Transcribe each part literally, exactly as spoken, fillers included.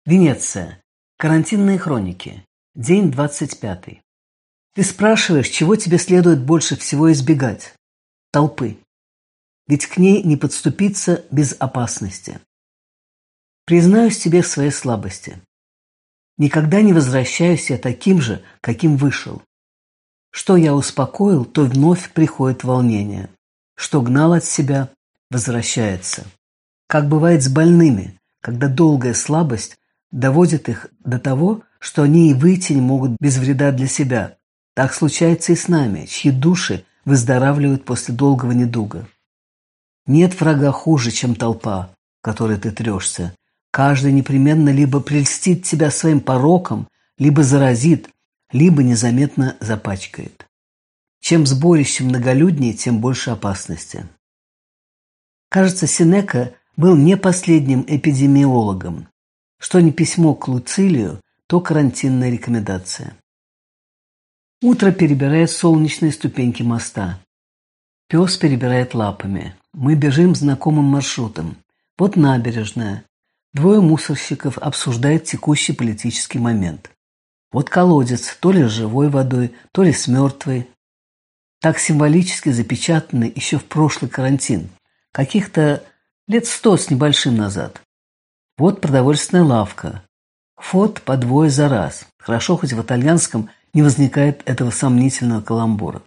Венеция. Карантинные хроники. День двадцать пятый. Ты спрашиваешь, чего тебе следует больше всего избегать? Толпы. Ведь к ней не подступиться без опасности. Признаюсь тебе в своей слабости. Никогда не возвращаюсь я таким же, каким вышел. Что я успокоил, то вновь приходит волнение. Что гнал от себя, возвращается. Как бывает с больными, когда долгая слабость доводит их до того, что они и выйти не могут без вреда для себя. Так случается и с нами, чьи души выздоравливают после долгого недуга. Нет врага хуже, чем толпа, в которой ты трешься. Каждый непременно либо прельстит тебя своим пороком, либо заразит, либо незаметно запачкает. Чем сборище многолюднее, тем больше опасности. Кажется, Сенека был не последним эпидемиологом. Что не письмо к Луцилию, то карантинная рекомендация. Утро перебирает солнечные ступеньки моста. Пес перебирает лапами. Мы бежим знакомым маршрутом. Вот набережная. Двое мусорщиков обсуждают текущий политический момент. Вот колодец, то ли с живой водой, то ли с мертвой. Так символически запечатанный еще в прошлый карантин. Каких-то лет сто с небольшим назад. Вот продовольственная лавка. Вход по двое за раз. Хорошо, хоть в итальянском не возникает этого сомнительного каламбура.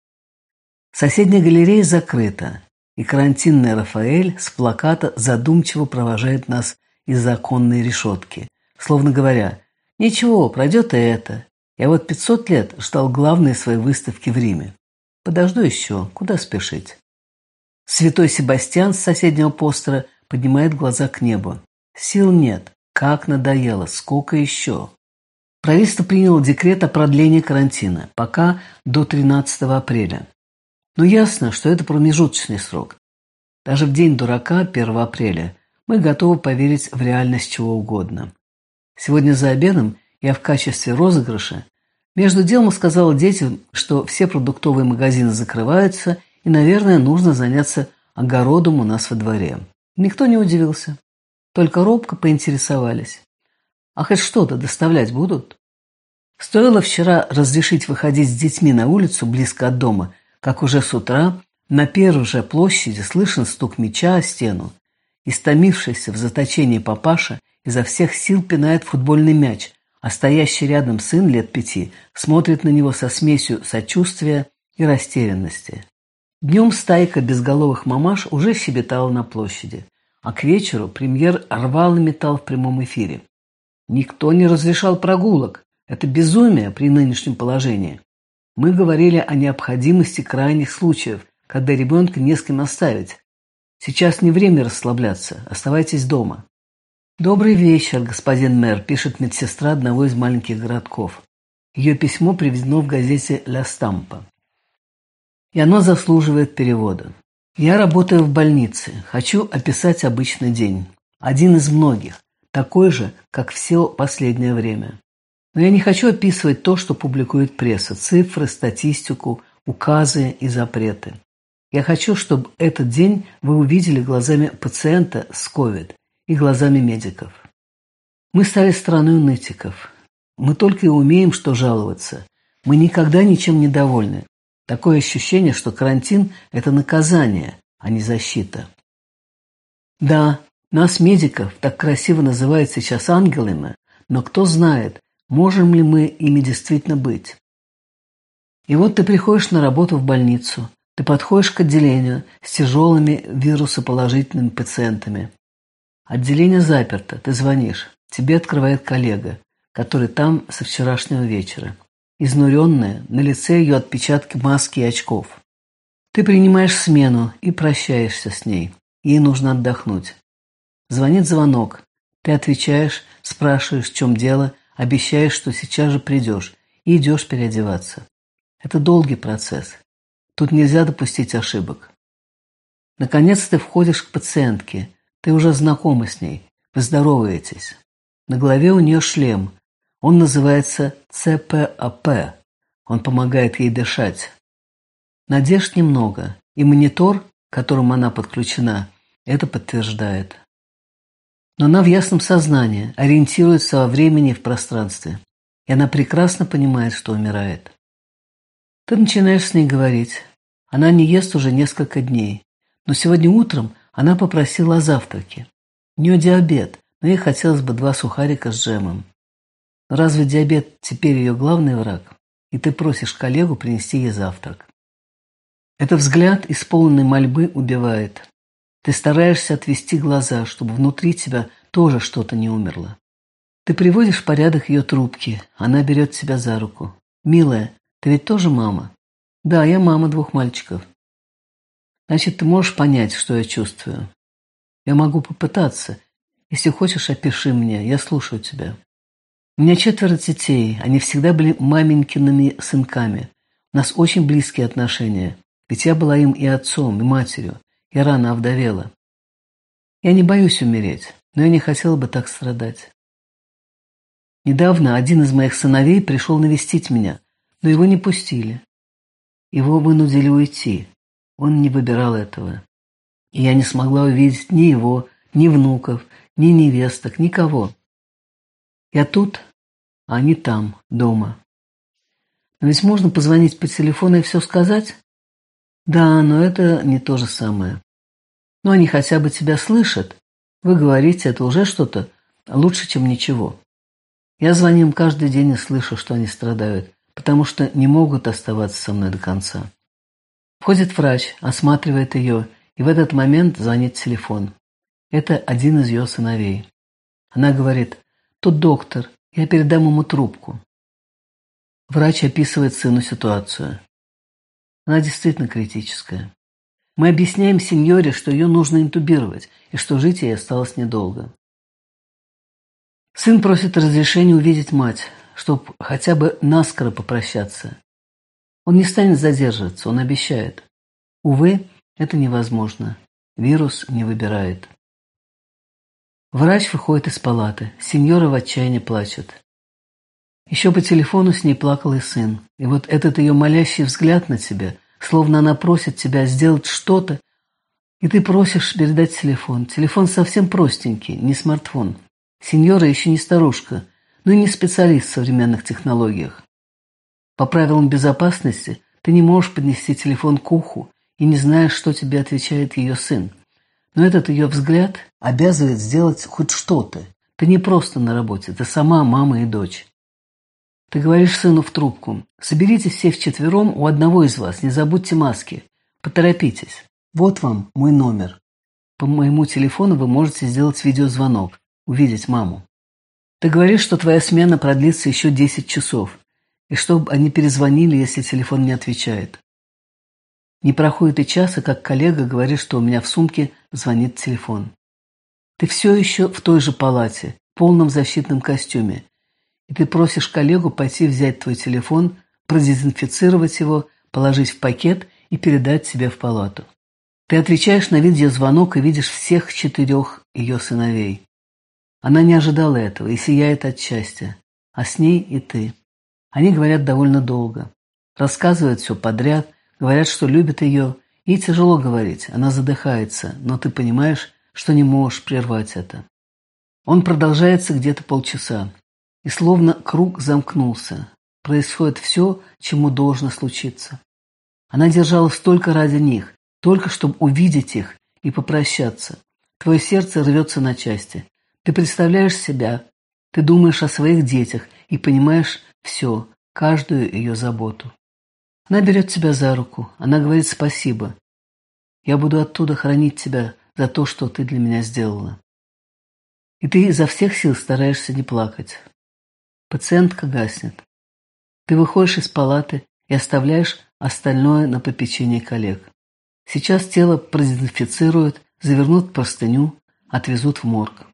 Соседняя галерея закрыта, и карантинный Рафаэль с плаката задумчиво провожает нас из-за оконной решетки, словно говоря: «Ничего, пройдет и это. Я вот пятьсот лет ждал главной своей выставки в Риме. Подожду еще, куда спешить?» Святой Себастьян с соседнего постера поднимает глаза к небу. Сил нет. Как надоело. Сколько еще? Правительство приняло декрет о продлении карантина. Пока до тринадцатого апреля. Но ясно, что это промежуточный срок. Даже в день дурака, первого апреля, мы готовы поверить в реальность чего угодно. Сегодня за обедом я в качестве розыгрыша между делом сказала детям, что все продуктовые магазины закрываются и, наверное, нужно заняться огородом у нас во дворе. Никто не удивился. Только робко поинтересовались. А хоть что-то доставлять будут? Стоило вчера разрешить выходить с детьми на улицу близко от дома, как уже с утра на первой же площади слышен стук мяча о стену. Истомившийся в заточении папаша изо всех сил пинает футбольный мяч, а стоящий рядом сын лет пяти смотрит на него со смесью сочувствия и растерянности. Днем стайка безголовых мамаш уже щебетала на площади. А к вечеру премьер рвал и металл в прямом эфире. Никто не разрешал прогулок. Это безумие при нынешнем положении. Мы говорили о необходимости крайних случаев, когда ребенка не с кем оставить. Сейчас не время расслабляться. Оставайтесь дома. «Добрый вечер, господин мэр», пишет медсестра одного из маленьких городков. Ее письмо приведено в газете «Ля Стампа». И оно заслуживает перевода. Я работаю в больнице. Хочу описать обычный день. Один из многих. Такой же, как все последнее время. Но я не хочу описывать то, что публикует пресса. Цифры, статистику, указы и запреты. Я хочу, чтобы этот день вы увидели глазами пациента с ковид и глазами медиков. Мы стали страной нытиков. Мы только и умеем, что жаловаться. Мы никогда ничем не довольны. Такое ощущение, что карантин – это наказание, а не защита. Да, нас, медиков, так красиво называют сейчас ангелами, но кто знает, можем ли мы ими действительно быть. И вот ты приходишь на работу в больницу, ты подходишь к отделению с тяжелыми вирусоположительными пациентами. Отделение заперто, ты звонишь, тебе открывает коллега, который там со вчерашнего вечера. Изнуренная, на лице ее отпечатки маски и очков. Ты принимаешь смену и прощаешься с ней. Ей нужно отдохнуть. Звонит звонок. Ты отвечаешь, спрашиваешь, в чем дело, обещаешь, что сейчас же придешь, и идешь переодеваться. Это долгий процесс. Тут нельзя допустить ошибок. Наконец ты входишь к пациентке. Ты уже знакома с ней. Вы здороваетесь. На голове у нее шлем. Он называется цэ пэ а пэ. Он помогает ей дышать. Надежд немного, и монитор, к которому она подключена, это подтверждает. Но она в ясном сознании, ориентируется во времени и в пространстве. И она прекрасно понимает, что умирает. Ты начинаешь с ней говорить. Она не ест уже несколько дней. Но сегодня утром она попросила о завтраке. У нее диабет, но ей хотелось бы два сухарика с джемом. Но разве диабет теперь ее главный враг? И ты просишь коллегу принести ей завтрак. Этот взгляд, исполненный мольбы, убивает. Ты стараешься отвести глаза, чтобы внутри тебя тоже что-то не умерло. Ты приводишь в порядок ее трубки. Она берет тебя за руку. «Милая, ты ведь тоже мама?» «Да, я мама двух мальчиков». «Значит, ты можешь понять, что я чувствую?» «Я могу попытаться. Если хочешь, опиши мне. Я слушаю тебя». «У меня четверо детей. Они всегда были маменькиными сынками. У нас очень близкие отношения. Ведь я была им и отцом, и матерью. Я рано овдовела. Я не боюсь умереть, но я не хотела бы так страдать. Недавно один из моих сыновей пришел навестить меня, но его не пустили. Его вынудили уйти. Он не выбирал этого. И я не смогла увидеть ни его, ни внуков, ни невесток, никого. Я тут, а они там, дома. Но ведь можно позвонить по телефону и все сказать? Да, но это не то же самое. Но они хотя бы тебя слышат. Вы говорите, это уже что-то лучше, чем ничего. Я звоню им каждый день и слышу, что они страдают, потому что не могут оставаться со мной до конца. Входит врач, осматривает ее, и в этот момент звонит телефон. Это один из ее сыновей. Она говорит: «Тут доктор, я передам ему трубку». Врач описывает сыну ситуацию. Она действительно критическая. Мы объясняем сеньоре, что ее нужно интубировать, и что жить ей осталось недолго. Сын просит разрешения увидеть мать, чтобы хотя бы наскоро попрощаться. Он не станет задерживаться, он обещает. Увы, это невозможно. Вирус не выбирает. Врач выходит из палаты. Сеньора в отчаянии плачет. Еще по телефону с ней плакал и сын. И вот этот ее молящий взгляд на тебя, словно она просит тебя сделать что-то, и ты просишь передать телефон. Телефон совсем простенький, не смартфон. Сеньора еще не старушка, но и не специалист в современных технологиях. По правилам безопасности ты не можешь поднести телефон к уху и не знаешь, что тебе отвечает ее сын. Но этот ее взгляд обязывает сделать хоть что-то. Ты не просто на работе, ты сама мама и дочь. Ты говоришь сыну в трубку: «Соберитесь все вчетвером у одного из вас, не забудьте маски. Поторопитесь. Вот вам мой номер. По моему телефону вы можете сделать видеозвонок, увидеть маму. Ты говоришь, что твоя смена продлится еще десять часов, и чтобы они перезвонили, если телефон не отвечает. Не проходит и часа, как коллега говорит, что у меня в сумке звонит телефон. Ты все еще в той же палате, в полном защитном костюме, и ты просишь коллегу пойти взять твой телефон, продезинфицировать его, положить в пакет и передать себе в палату. Ты отвечаешь на видеозвонок и видишь всех четырех ее сыновей. Она не ожидала этого и сияет от счастья, а с ней и ты. Они говорят довольно долго, рассказывают все подряд, говорят, что любят ее. Ей тяжело говорить, она задыхается, но ты понимаешь, что не можешь прервать это. Он продолжается где-то полчаса, и словно круг замкнулся. Происходит все, чему должно случиться. Она держалась только ради них, только чтобы увидеть их и попрощаться. Твое сердце рвется на части. Ты представляешь себя, ты думаешь о своих детях и понимаешь все, каждую ее заботу. Она берет тебя за руку, она говорит спасибо. Я буду оттуда хранить тебя за то, что ты для меня сделала. И ты изо всех сил стараешься не плакать. Пациентка гаснет. Ты выходишь из палаты и оставляешь остальное на попечение коллег. Сейчас тело продезинфицируют, завернут в простыню, отвезут в морг.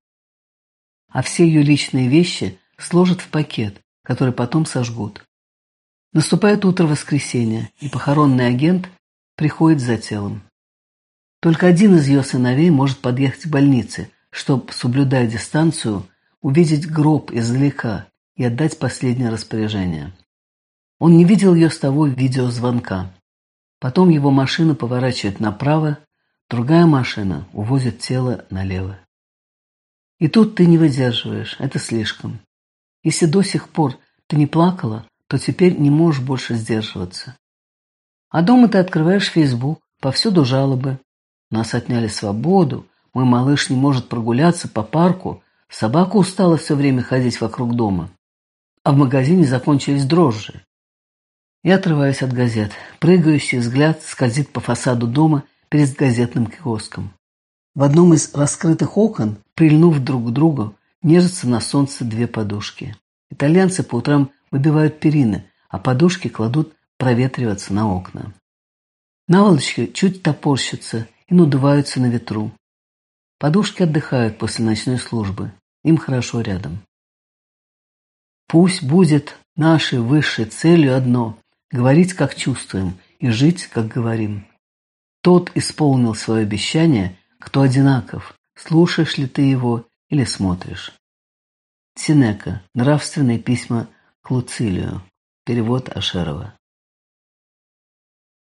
А все ее личные вещи сложат в пакет, который потом сожгут. Наступает утро воскресенья, и похоронный агент приходит за телом. Только один из ее сыновей может подъехать к больнице, чтобы, соблюдая дистанцию, увидеть гроб издалека и отдать последнее распоряжение. Он не видел ее с того видеозвонка. Потом его машина поворачивает направо, другая машина увозит тело налево. И тут ты не выдерживаешь, это слишком. Если до сих пор ты не плакала, то теперь не можешь больше сдерживаться. А дома ты открываешь Фейсбук, повсюду жалобы. Нас отняли свободу, мой малыш не может прогуляться по парку, собака устала все время ходить вокруг дома. А в магазине закончились дрожжи. Я отрываюсь от газет. Прыгающий взгляд скользит по фасаду дома перед газетным киоском. В одном из раскрытых окон, прильнув друг к другу, нежатся на солнце две подушки. Итальянцы по утрам выбивают перины, а подушки кладут проветриваться на окна. Наволочки чуть топорщатся и надуваются на ветру. Подушки отдыхают после ночной службы. Им хорошо рядом. Пусть будет нашей высшей целью одно – говорить, как чувствуем, и жить, как говорим. Тот исполнил свое обещание, кто одинаков, слушаешь ли ты его или смотришь. Сенека. Нравственные письма к Луцилию. Перевод Ашерова.